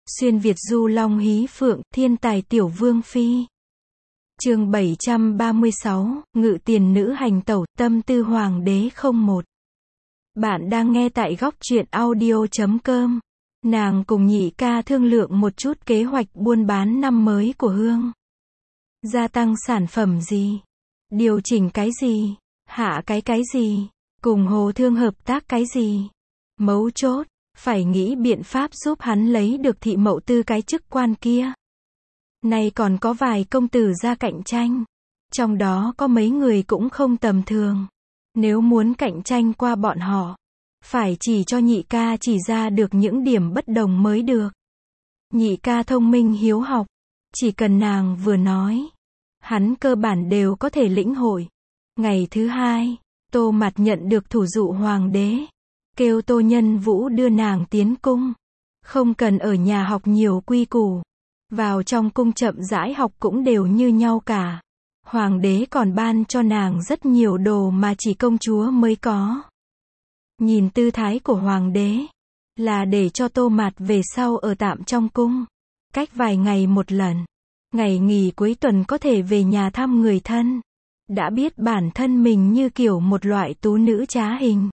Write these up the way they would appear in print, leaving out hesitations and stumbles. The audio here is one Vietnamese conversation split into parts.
Xuyên Việt du long hí phượng, thiên tài tiểu vương phi. Chương 736, ngự tiền nữ hành tẩu, tâm tư hoàng đế 01. Bạn đang nghe tại góc truyện audio.com. Nàng cùng nhị ca thương lượng một chút kế hoạch buôn bán năm mới của Hương. Gia tăng sản phẩm gì? Điều chỉnh cái gì? Hạ cái gì? Cùng Hồ Thương hợp tác cái gì? Mấu chốt, phải nghĩ biện pháp giúp hắn lấy được thị mậu tư cái chức quan kia. Nay còn có vài công tử ra cạnh tranh. Trong đó có mấy người cũng không tầm thường. Nếu muốn cạnh tranh qua bọn họ, phải chỉ cho nhị ca chỉ ra được những điểm bất đồng mới được. Nhị ca thông minh hiếu học, chỉ cần nàng vừa nói, hắn cơ bản đều có thể lĩnh hội. Ngày thứ hai, Tô Mạt nhận được thủ dụ hoàng đế, kêu Tô Nhân Vũ đưa nàng tiến cung. Không cần ở nhà học nhiều quy củ, vào trong cung chậm rãi học cũng đều như nhau cả. Hoàng đế còn ban cho nàng rất nhiều đồ mà chỉ công chúa mới có. Nhìn tư thái của hoàng đế, là để cho Tô Mạt về sau ở tạm trong cung, cách vài ngày một lần. Ngày nghỉ cuối tuần có thể về nhà thăm người thân. Đã biết bản thân mình như kiểu một loại tú nữ trá hình.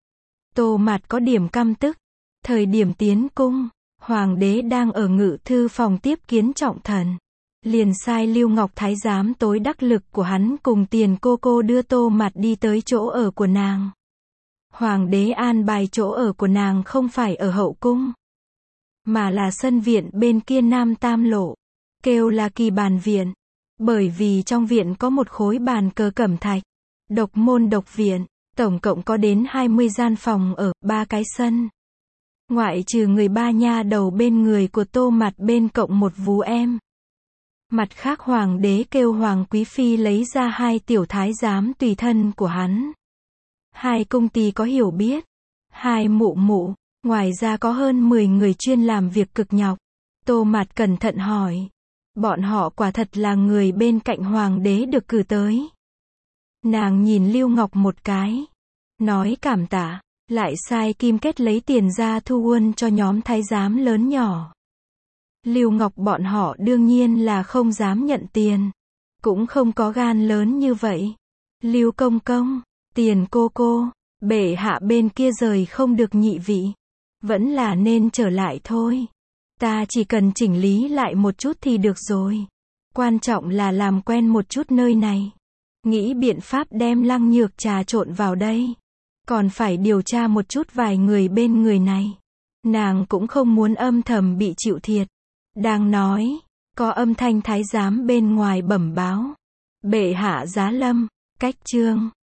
Tô Mạt có điểm căm tức. Thời điểm tiến cung, hoàng đế đang ở ngự thư phòng tiếp kiến trọng thần. Liền sai Lưu Ngọc thái giám tối đắc lực của hắn cùng Tiền cô đưa Tô Mạt đi tới chỗ ở của nàng. Hoàng đế an bài chỗ ở của nàng không phải ở hậu cung, mà là sân viện bên kia Nam Tam Lộ, kêu là Kỳ Bàn Viện. Bởi vì trong viện có một khối bàn cờ cẩm thạch, độc môn độc viện, tổng cộng có đến 20 gian phòng ở, 3 cái sân. Ngoại trừ người ba nha đầu bên người của Tô Mạt bên cộng một vú em. Mặt khác hoàng đế kêu Hoàng Quý Phi lấy ra 2 tiểu thái giám tùy thân của hắn. 2 cung tỳ có hiểu biết, 2 mụ mụ, ngoài ra có hơn 10 người chuyên làm việc cực nhọc. Tô Mạt cẩn thận hỏi. Bọn họ quả thật là người bên cạnh hoàng đế được cử tới. Nàng nhìn Lưu Ngọc một cái, nói cảm tạ, lại sai Kim Kết lấy tiền ra thu huân cho nhóm thái giám lớn nhỏ. Lưu Ngọc bọn họ đương nhiên là không dám nhận tiền, cũng không có gan lớn như vậy. Lưu công công, Tiền cô, bệ hạ bên kia rời không được nhị vị, vẫn là nên trở lại thôi. Ta chỉ cần chỉnh lý lại một chút thì được rồi. Quan trọng là làm quen một chút nơi này. Nghĩ biện pháp đem Lăng Nhược trà trộn vào đây. Còn phải điều tra một chút vài người bên người này. Nàng cũng không muốn âm thầm bị chịu thiệt. Đang nói, có âm thanh thái giám bên ngoài bẩm báo. Bệ hạ giá lâm, cách chương.